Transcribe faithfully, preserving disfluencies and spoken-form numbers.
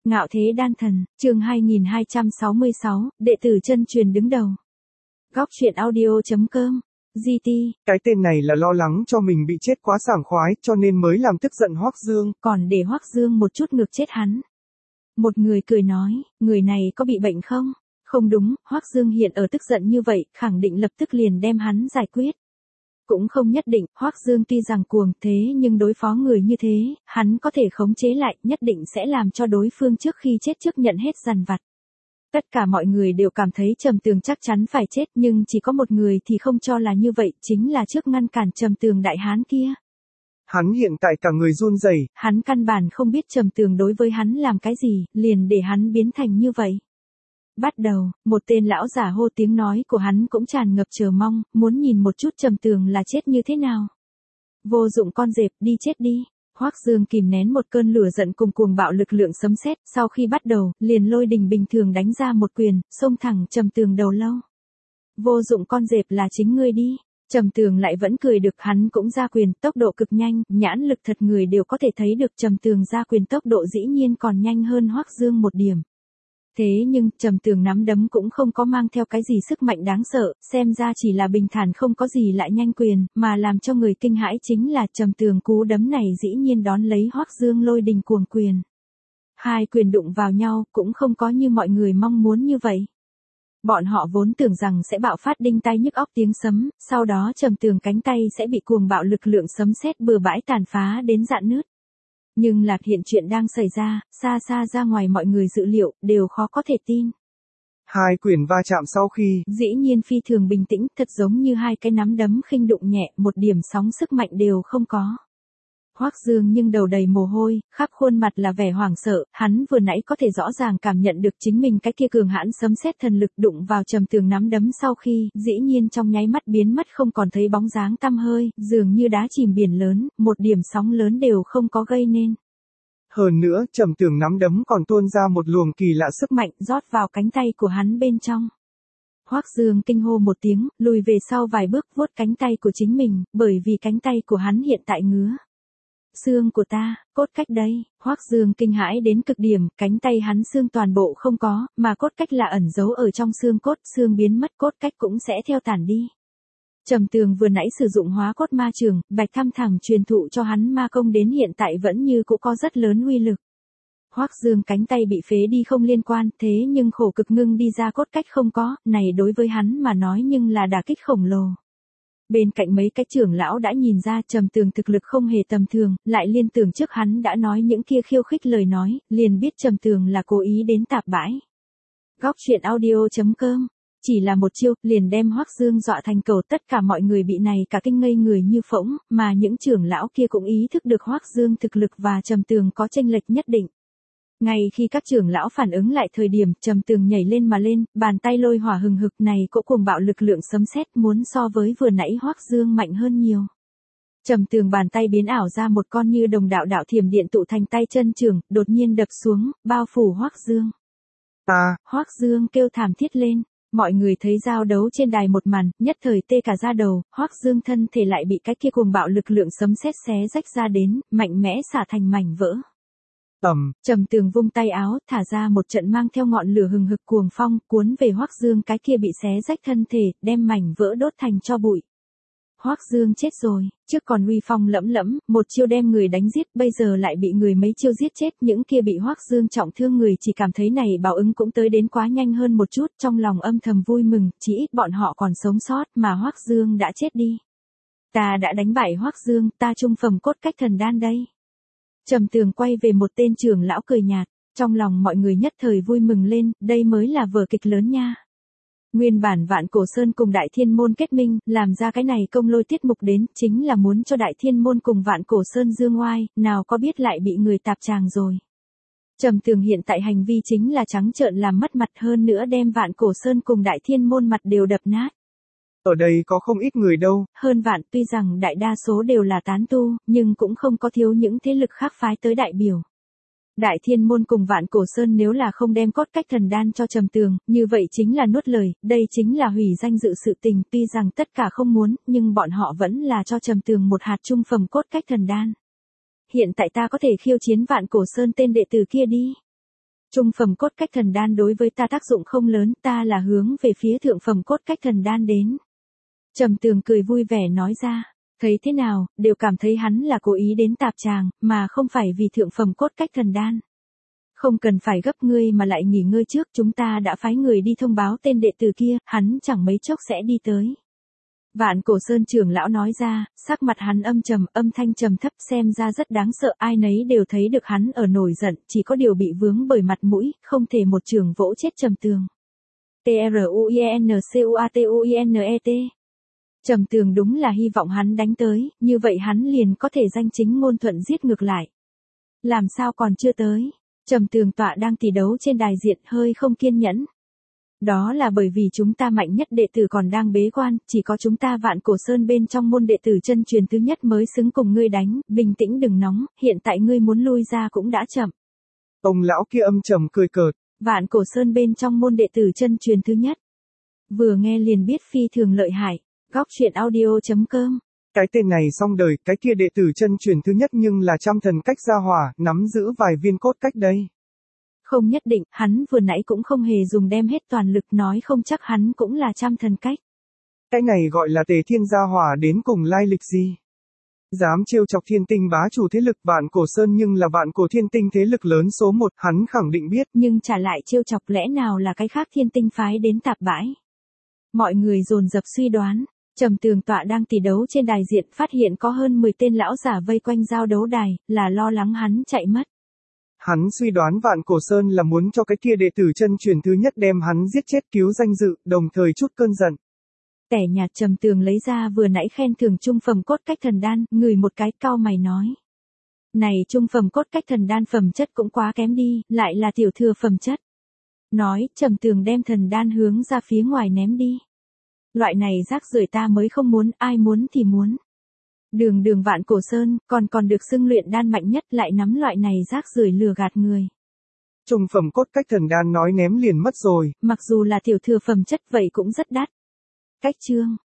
Ngạo thế đan thần, chương hai nghìn hai trăm sáu mươi sáu, đệ tử chân truyền đứng đầu. Góc truyện audio.com, giê tê. Cái tên này là lo lắng cho mình bị chết quá sảng khoái cho nên mới làm tức giận Hoắc Dương. Còn để Hoắc Dương một chút ngược chết hắn. Một người cười nói, người này có bị bệnh không? Không đúng, Hoắc Dương hiện ở tức giận như vậy, khẳng định lập tức liền đem hắn giải quyết. Cũng không nhất định, Hoắc Dương tuy rằng cuồng thế nhưng đối phó người như thế, hắn có thể khống chế lại, nhất định sẽ làm cho đối phương trước khi chết trước nhận hết dằn vặt. Tất cả mọi người đều cảm thấy Trầm Tường chắc chắn phải chết, nhưng chỉ có một người thì không cho là như vậy, chính là trước ngăn cản Trầm Tường đại hán kia. Hắn hiện tại cả người run rẩy, hắn căn bản không biết Trầm Tường đối với hắn làm cái gì, liền để hắn biến thành như vậy. Bắt đầu, một tên lão giả hô, tiếng nói của hắn cũng tràn ngập chờ mong, muốn nhìn một chút Trầm Tường là chết như thế nào. Vô dụng con dẹp, đi chết đi. Hoắc Dương kìm nén một cơn lửa giận cùng cuồng bạo lực lượng sấm sét, sau khi bắt đầu, liền lôi đình bình thường đánh ra một quyền, xông thẳng Trầm Tường đầu lâu. Vô dụng con dẹp là chính ngươi đi. Trầm Tường lại vẫn cười được, hắn cũng ra quyền, tốc độ cực nhanh, nhãn lực thật người đều có thể thấy được Trầm Tường ra quyền tốc độ dĩ nhiên còn nhanh hơn Hoắc Dương một điểm. Thế nhưng, Trầm Tường nắm đấm cũng không có mang theo cái gì sức mạnh đáng sợ, xem ra chỉ là bình thản không có gì lại nhanh quyền, mà làm cho người kinh hãi chính là Trầm Tường cú đấm này dĩ nhiên đón lấy Hoắc Dương lôi đình cuồng quyền. Hai quyền đụng vào nhau, cũng không có như mọi người mong muốn như vậy. Bọn họ vốn tưởng rằng sẽ bạo phát đinh tai nhức óc tiếng sấm, sau đó Trầm Tường cánh tay sẽ bị cuồng bạo lực lượng sấm sét bừa bãi tàn phá đến rạn nứt. Nhưng là hiện chuyện đang xảy ra, xa xa ra ngoài mọi người dự liệu, đều khó có thể tin. Hai quyền va chạm sau khi, dĩ nhiên phi thường bình tĩnh, thật giống như hai cái nắm đấm khinh đụng nhẹ, một điểm sóng sức mạnh đều không có. Hoắc Dương nhưng đầu đầy mồ hôi, khắp khuôn mặt là vẻ hoảng sợ, hắn vừa nãy có thể rõ ràng cảm nhận được chính mình cái kia cường hãn sấm sét thần lực đụng vào Trầm Tường nắm đấm sau khi, dĩ nhiên trong nháy mắt biến mất không còn thấy bóng dáng tăm hơi, dường như đá chìm biển lớn, một điểm sóng lớn đều không có gây nên. Hơn nữa, Trầm Tường nắm đấm còn tuôn ra một luồng kỳ lạ sức mạnh rót vào cánh tay của hắn bên trong. Hoắc Dương kinh hô một tiếng, lùi về sau vài bước vuốt cánh tay của chính mình, bởi vì cánh tay của hắn hiện tại ngứa. Xương của ta, cốt cách đây. Hoắc Dương kinh hãi đến cực điểm, cánh tay hắn xương toàn bộ không có, mà cốt cách là ẩn giấu ở trong xương cốt, xương biến mất cốt cách cũng sẽ theo tản đi. Trầm Tường vừa nãy sử dụng hóa cốt ma trường, Bạch Thăm Thẳng truyền thụ cho hắn ma công đến hiện tại vẫn như cũ có rất lớn uy lực. Hoắc Dương cánh tay bị phế đi không liên quan, thế nhưng khổ cực ngưng đi ra cốt cách không có, này đối với hắn mà nói nhưng là đả kích khổng lồ. Bên cạnh mấy cái trưởng lão đã nhìn ra Trầm Tường thực lực không hề tầm thường, lại liên tưởng trước hắn đã nói những kia khiêu khích lời nói, liền biết Trầm Tường là cố ý đến tạp bãi. Góc truyện audio.com, chỉ là một chiêu, liền đem Hoắc Dương dọa thành cầu, tất cả mọi người bị này cả kinh ngây người như phỗng, mà những trưởng lão kia cũng ý thức được Hoắc Dương thực lực và Trầm Tường có chênh lệch nhất định. Ngay khi các trưởng lão phản ứng lại thời điểm, Trầm Tường nhảy lên mà lên, bàn tay lôi hỏa hừng hực này cỗ cuồng bạo lực lượng sấm sét muốn so với vừa nãy Hoắc Dương mạnh hơn nhiều. Trầm Tường bàn tay biến ảo ra một con như đồng đạo đạo thiểm điện tụ thành tay chân trường, đột nhiên đập xuống, bao phủ Hoắc Dương. Ta, Hoắc Dương kêu thảm thiết lên. Mọi người thấy giao đấu trên đài một màn, nhất thời tê cả da đầu, Hoắc Dương thân thể lại bị cái kia cuồng bạo lực lượng sấm sét xé rách ra đến, mạnh mẽ xả thành mảnh vỡ. Ầm, Trầm Tường vung tay áo, thả ra một trận mang theo ngọn lửa hừng hực cuồng phong, cuốn về Hoắc Dương cái kia bị xé rách thân thể, đem mảnh vỡ đốt thành tro bụi. Hoắc Dương chết rồi, trước còn uy phong lẫm lẫm, một chiêu đem người đánh giết, bây giờ lại bị người mấy chiêu giết chết, những kia bị Hoắc Dương trọng thương người chỉ cảm thấy này báo ứng cũng tới đến quá nhanh hơn một chút, trong lòng âm thầm vui mừng, chỉ ít bọn họ còn sống sót, mà Hoắc Dương đã chết đi. Ta đã đánh bại Hoắc Dương, ta trung phẩm cốt cách thần đan đây. Trầm Tường quay về một tên trưởng lão cười nhạt, trong lòng mọi người nhất thời vui mừng lên, đây mới là vở kịch lớn nha. Nguyên bản Vạn Cổ Sơn cùng Đại Thiên Môn kết minh, làm ra cái này công lôi tiết mục đến, chính là muốn cho Đại Thiên Môn cùng Vạn Cổ Sơn dương oai, nào có biết lại bị người tạp tràng rồi. Trầm Tường hiện tại hành vi chính là trắng trợn làm mất mặt, hơn nữa đem Vạn Cổ Sơn cùng Đại Thiên Môn mặt đều đập nát. Ở đây có không ít người đâu. Hơn vạn, tuy rằng đại đa số đều là tán tu, nhưng cũng không có thiếu những thế lực khác phái tới đại biểu. Đại Thiên Môn cùng Vạn Cổ Sơn nếu là không đem cốt cách thần đan cho Trầm Tường, như vậy chính là nuốt lời, đây chính là hủy danh dự sự tình, tuy rằng tất cả không muốn, nhưng bọn họ vẫn là cho Trầm Tường một hạt trung phẩm cốt cách thần đan. Hiện tại ta có thể khiêu chiến Vạn Cổ Sơn tên đệ tử kia đi. Trung phẩm cốt cách thần đan đối với ta tác dụng không lớn, ta là hướng về phía thượng phẩm cốt cách thần đan đến. Trầm Tường cười vui vẻ nói ra, thấy thế nào, đều cảm thấy hắn là cố ý đến tạp tràng, mà không phải vì thượng phẩm cốt cách thần đan. Không cần phải gấp ngươi mà lại nghỉ ngơi trước, chúng ta đã phái người đi thông báo tên đệ tử kia, hắn chẳng mấy chốc sẽ đi tới. Vạn Cổ Sơn trưởng lão nói ra, sắc mặt hắn âm trầm, âm thanh trầm thấp, xem ra rất đáng sợ, ai nấy đều thấy được hắn ở nổi giận, chỉ có điều bị vướng bởi mặt mũi, không thể một trường vỗ chết Trầm Tường. T R U I N C U A T U I N E T. Trầm Tường đúng là hy vọng hắn đánh tới, như vậy hắn liền có thể danh chính ngôn thuận giết ngược lại. Làm sao còn chưa tới? Trầm Tường tọa đang tỷ đấu trên đài diện hơi không kiên nhẫn. Đó là bởi vì chúng ta mạnh nhất đệ tử còn đang bế quan, chỉ có chúng ta Vạn Cổ Sơn bên trong môn đệ tử chân truyền thứ nhất mới xứng cùng ngươi đánh, bình tĩnh đừng nóng, hiện tại ngươi muốn lui ra cũng đã chậm. Ông lão kia âm trầm cười cợt. Vạn Cổ Sơn bên trong môn đệ tử chân truyền thứ nhất. Vừa nghe liền biết phi thường lợi hại. Góc truyện audio chấm com. Cái tên này xong đời, cái kia đệ tử chân truyền thứ nhất nhưng là trăm thần cách gia hỏa, nắm giữ vài viên cốt cách đây. Không nhất định, hắn vừa nãy cũng không hề dùng đem hết toàn lực, nói không chắc hắn cũng là trăm thần cách. Cái này gọi là Tề Thiên gia hỏa đến cùng lai lịch gì? Dám trêu chọc Thiên Tinh bá chủ thế lực Vạn Cổ Sơn nhưng là Vạn Cổ Thiên Tinh thế lực lớn số một, hắn khẳng định biết. Nhưng trả lại trêu chọc lẽ nào là cái khác Thiên Tinh phái đến tạp bãi. Mọi người dồn dập suy đoán. Trầm Tường tọa đang tỷ đấu trên đài diện, phát hiện có hơn mười tên lão giả vây quanh giao đấu đài, là lo lắng hắn chạy mất. Hắn suy đoán Vạn Cổ Sơn là muốn cho cái kia đệ tử chân truyền thứ nhất đem hắn giết chết cứu danh dự, đồng thời chút cơn giận. Tẻ nhạt Trầm Tường lấy ra vừa nãy khen thưởng trung phẩm cốt cách thần đan, ngửi một cái, cau mày nói. Này trung phẩm cốt cách thần đan phẩm chất cũng quá kém đi, lại là tiểu thừa phẩm chất. Nói, Trầm Tường đem thần đan hướng ra phía ngoài ném đi. Loại này rác rưởi ta mới không muốn, ai muốn thì muốn. Đường đường Vạn Cổ Sơn, còn còn được xưng luyện đan mạnh nhất, lại nắm loại này rác rưởi lừa gạt người. Trung phẩm cốt cách thần đan nói ném liền mất rồi. Mặc dù là tiểu thừa phẩm chất vậy cũng rất đắt. Cách chương.